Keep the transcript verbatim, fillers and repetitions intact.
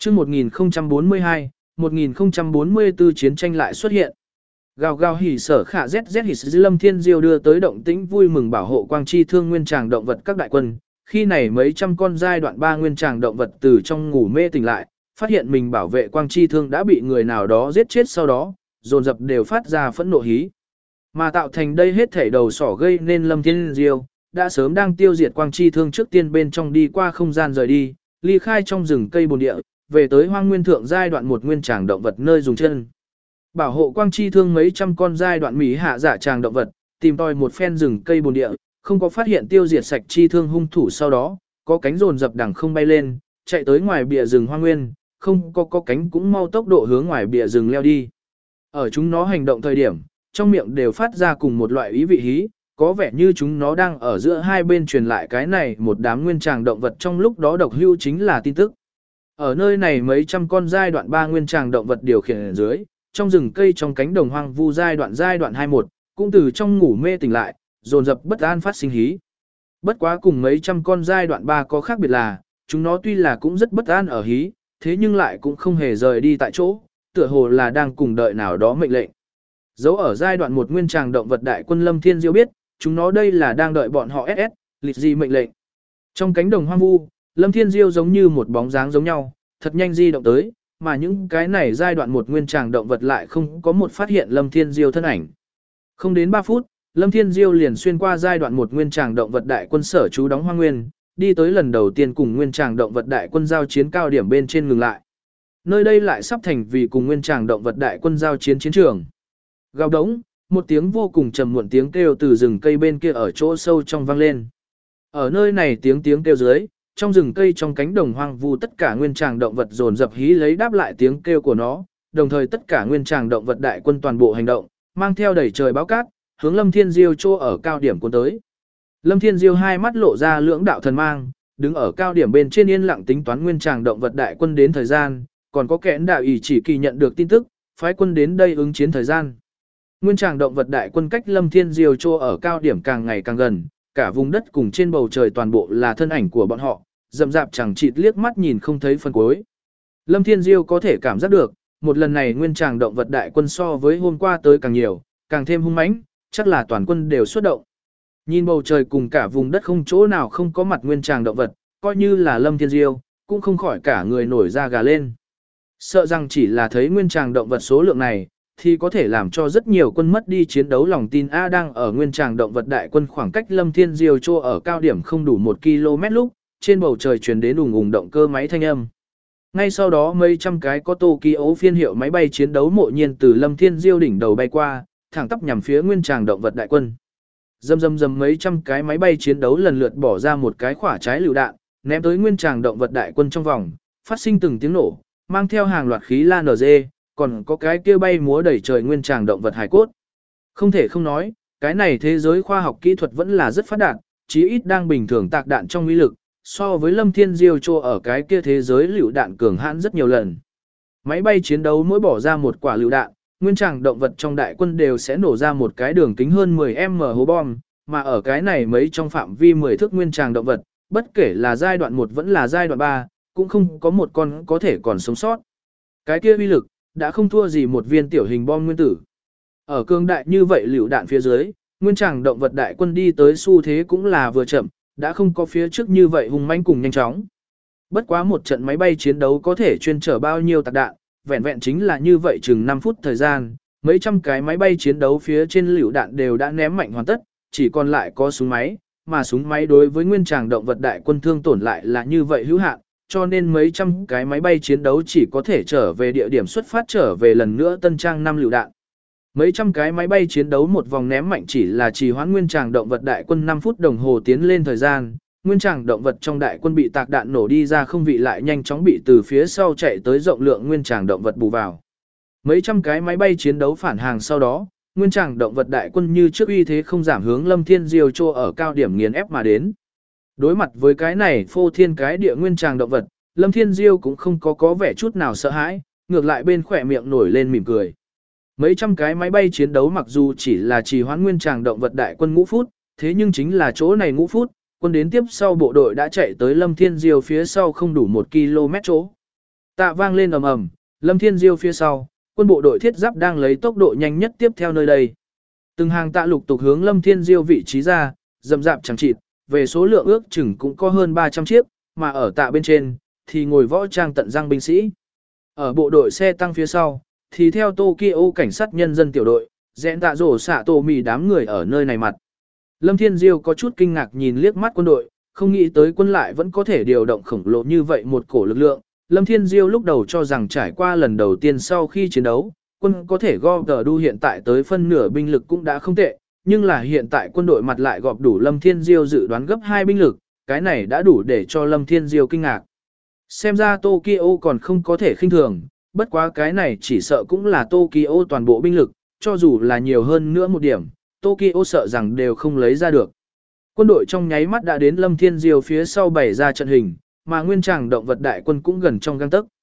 Chương một nghìn không trăm bốn mươi hai, một nghìn không trăm bốn mươi tư chiến tranh lại xuất hiện. Gào gào hỉ sở khả zz hỉ dư Lâm Thiên Diêu đưa tới động tĩnh vui mừng bảo hộ quang chi thương nguyên tràng động vật các đại quân. Khi này mấy trăm con giai đoạn ba nguyên tràng động vật từ trong ngủ mê tỉnh lại, phát hiện mình bảo vệ quang chi thương đã bị người nào đó giết chết, sau đó dồn dập đều phát ra phẫn nộ hí. Mà tạo thành đây hết thảy đầu sỏ gây nên Lâm Thiên Diêu đã sớm đang tiêu diệt quang chi thương trước tiên bên trong đi qua không gian rời đi, ly khai trong rừng cây bồn địa, về tới hoang nguyên thượng giai đoạn một nguyên tràng động vật nơi dùng chân. Bảo hộ quang chi thương mấy trăm con giai đoạn mỹ hạ giả tràng động vật, tìm tòi một phen rừng cây bồn địa, không có phát hiện tiêu diệt sạch chi thương hung thủ, sau đó có cánh rồn dập đằng không bay lên, chạy tới ngoài bìa rừng hoang nguyên, không có có cánh cũng mau tốc độ hướng ngoài bìa rừng leo đi. Ở chúng nó hành động thời điểm, trong miệng đều phát ra cùng một loại ý vị hí, có vẻ như chúng nó đang ở giữa hai bên truyền lại cái này một đám nguyên tràng động vật trong lúc đó độc hưu chính là tin tức. Ở nơi này mấy trăm con giai đoạn ba nguyên tràng động vật điều khiển ở dưới, trong rừng cây trong cánh đồng hoang vu giai đoạn giai đoạn hai một, cũng từ trong ngủ mê tỉnh lại, dồn dập bất an phát sinh hí. Bất quá cùng mấy trăm con giai đoạn ba có khác biệt là, chúng nó tuy là cũng rất bất an ở hí, thế nhưng lại cũng không hề rời đi tại chỗ, tựa hồ là đang cùng đợi nào đó mệnh lệnh. Dấu ở giai đoạn một nguyên tràng động vật đại quân Lâm Thiên Diêu biết, chúng nó đây là đang đợi bọn họ ét ét, lịch gì mệnh lệnh. Trong cánh đồng hoang vu, Lâm Thiên Diêu giống như một bóng dáng giống nhau, thật nhanh di động tới, mà những cái này giai đoạn một nguyên tràng động vật lại không có một phát hiện Lâm Thiên Diêu thân ảnh. Không đến ba phút, Lâm Thiên Diêu liền xuyên qua giai đoạn một nguyên tràng động vật đại quân sở trú đóng hoang nguyên, đi tới lần đầu tiên cùng nguyên tràng động vật đại quân giao chiến cao điểm bên trên ngừng lại. Nơi đây lại sắp thành vì cùng nguyên tràng động vật đại quân giao chiến chiến trường. Gào đống, một tiếng vô cùng trầm muộn tiếng kêu từ rừng cây bên kia ở chỗ sâu trong vang lên. Ở nơi này tiếng tiếng kêu dưới, trong rừng cây trong cánh đồng hoang vu tất cả nguyên tràng động vật dồn dập hí lấy đáp lại tiếng kêu của nó, đồng thời tất cả nguyên tràng động vật đại quân toàn bộ hành động, mang theo đẩy trời báo cát, hướng Lâm Thiên Diêu chỗ ở cao điểm cuốn tới. Lâm Thiên Diêu hai mắt lộ ra lưỡng đạo thần mang, đứng ở cao điểm bên trên yên lặng tính toán nguyên tràng động vật đại quân đến thời gian, còn có kẻ đạo ỷ chỉ kỳ nhận được tin tức, phái quân đến đây ứng chiến thời gian. Nguyên tràng động vật đại quân cách Lâm Thiên Diêu chỗ ở cao điểm càng ngày càng gần, cả vùng đất cùng trên bầu trời toàn bộ là thân ảnh của bọn họ, rậm rạp chẳng chịt liếc mắt nhìn không thấy phần cuối. Lâm Thiên Diêu có thể cảm giác được, một lần này nguyên tràng động vật đại quân so với hôm qua tới càng nhiều, càng thêm hung mãnh, chắc là toàn quân đều xuất động. Nhìn bầu trời cùng cả vùng đất không chỗ nào không có mặt nguyên tràng động vật, coi như là Lâm Thiên Diêu, cũng không khỏi cả người nổi da gà lên. Sợ rằng chỉ là thấy nguyên tràng động vật số lượng này, thì có thể làm cho rất nhiều quân mất đi chiến đấu lòng tin. A đang ở nguyên tràng động vật đại quân khoảng cách Lâm Thiên Diêu chỗ ở cao điểm không đủ một ki lô mét lúc, trên bầu trời truyền đến ùng ùng động cơ máy thanh âm. Ngay sau đó mấy trăm cái có Tokyo phiên hiệu máy bay chiến đấu mộ nhiên từ Lâm Thiên Diêu đỉnh đầu bay qua, thẳng tắp nhằm phía nguyên tràng động vật đại quân. Dầm dầm dầm mấy trăm cái máy bay chiến đấu lần lượt bỏ ra một cái khỏa trái lựu đạn, ném tới nguyên tràng động vật đại quân trong vòng, phát sinh từng tiếng nổ, mang theo hàng loạt khí lan en giê, còn có cái kia bay múa đầy trời nguyên tràng động vật hải cốt. Không thể không nói, cái này thế giới khoa học kỹ thuật vẫn là rất phát đạt, chí ít đang bình thường tạc đạn trong uy lực, so với Lâm Thiên Diêu cho ở cái kia thế giới lựu đạn cường hãn rất nhiều lần. Máy bay chiến đấu mỗi bỏ ra một quả lựu đạn, nguyên tràng động vật trong đại quân đều sẽ nổ ra một cái đường kính hơn mười mét hố bom, mà ở cái này mấy trong phạm vi mười thước nguyên tràng động vật, bất kể là giai đoạn một vẫn là giai đoạn ba, cũng không có một con có thể còn sống sót. Cái kia uy lực đã không thua gì một viên tiểu hình bom nguyên tử. Ở cương đại như vậy lựu đạn phía dưới, nguyên tràng động vật đại quân đi tới xu thế cũng là vừa chậm, đã không có phía trước như vậy hùng manh cùng nhanh chóng. Bất quá một trận máy bay chiến đấu có thể chuyên chở bao nhiêu tạc đạn, vẹn vẹn chính là như vậy chừng năm phút thời gian, mấy trăm cái máy bay chiến đấu phía trên lựu đạn đều đã ném mạnh hoàn tất, chỉ còn lại có súng máy, mà súng máy đối với nguyên tràng động vật đại quân thương tổn lại là như vậy hữu hạn, cho nên mấy trăm cái máy bay chiến đấu chỉ có thể trở về địa điểm xuất phát trở về lần nữa tân trang năm lựu đạn. Mấy trăm cái máy bay chiến đấu một vòng ném mạnh chỉ là trì hoãn nguyên tràng động vật đại quân năm phút đồng hồ tiến lên thời gian, nguyên tràng động vật trong đại quân bị tạc đạn nổ đi ra không vị lại nhanh chóng bị từ phía sau chạy tới rộng lượng nguyên tràng động vật bù vào. Mấy trăm cái máy bay chiến đấu phản hàng sau đó, nguyên tràng động vật đại quân như trước uy thế không giảm hướng Lâm Thiên Diêu Trô ở cao điểm nghiền ép mà đến. Đối mặt với cái này phô thiên cái địa nguyên tràng động vật, Lâm Thiên Diêu cũng không có có vẻ chút nào sợ hãi, ngược lại bên khỏe miệng nổi lên mỉm cười. Mấy trăm cái máy bay chiến đấu mặc dù chỉ là trì hoãn nguyên tràng động vật đại quân ngũ phút, thế nhưng chính là chỗ này ngũ phút, quân đến tiếp sau bộ đội đã chạy tới Lâm Thiên Diêu phía sau không đủ một ki lô mét chỗ. Tạ vang lên ầm ầm, Lâm Thiên Diêu phía sau, quân bộ đội thiết giáp đang lấy tốc độ nhanh nhất tiếp theo nơi đây. Từng hàng tạ lục tục hướng Lâm Thiên Diêu vị trí ra, rậm rạp chẳng chịt, về số lượng ước chừng cũng có hơn ba trăm chiếc, mà ở tạ bên trên thì ngồi võ trang tận răng binh sĩ. Ở bộ đội xe tăng phía sau, thì theo Tokyo cảnh sát nhân dân tiểu đội, dẹn tạ rổ xạ tổ mì đám người ở nơi này mặt. Lâm Thiên Diêu có chút kinh ngạc nhìn liếc mắt quân đội, không nghĩ tới quân lại vẫn có thể điều động khổng lồ như vậy một cổ lực lượng. Lâm Thiên Diêu lúc đầu cho rằng trải qua lần đầu tiên sau khi chiến đấu, quân có thể gom tờ đu hiện tại tới phân nửa binh lực cũng đã không tệ, nhưng là hiện tại quân đội mặt lại gọp đủ Lâm Thiên Diêu dự đoán gấp hai binh lực, cái này đã đủ để cho Lâm Thiên Diêu kinh ngạc. Xem ra Tokyo còn không có thể khinh thường, bất quá cái này chỉ sợ cũng là Tokyo toàn bộ binh lực, cho dù là nhiều hơn nữa một điểm, Tokyo sợ rằng đều không lấy ra được. Quân đội trong nháy mắt đã đến Lâm Thiên Diêu phía sau bày ra trận hình, mà nguyên tràng động vật đại quân cũng gần trong gang tấc.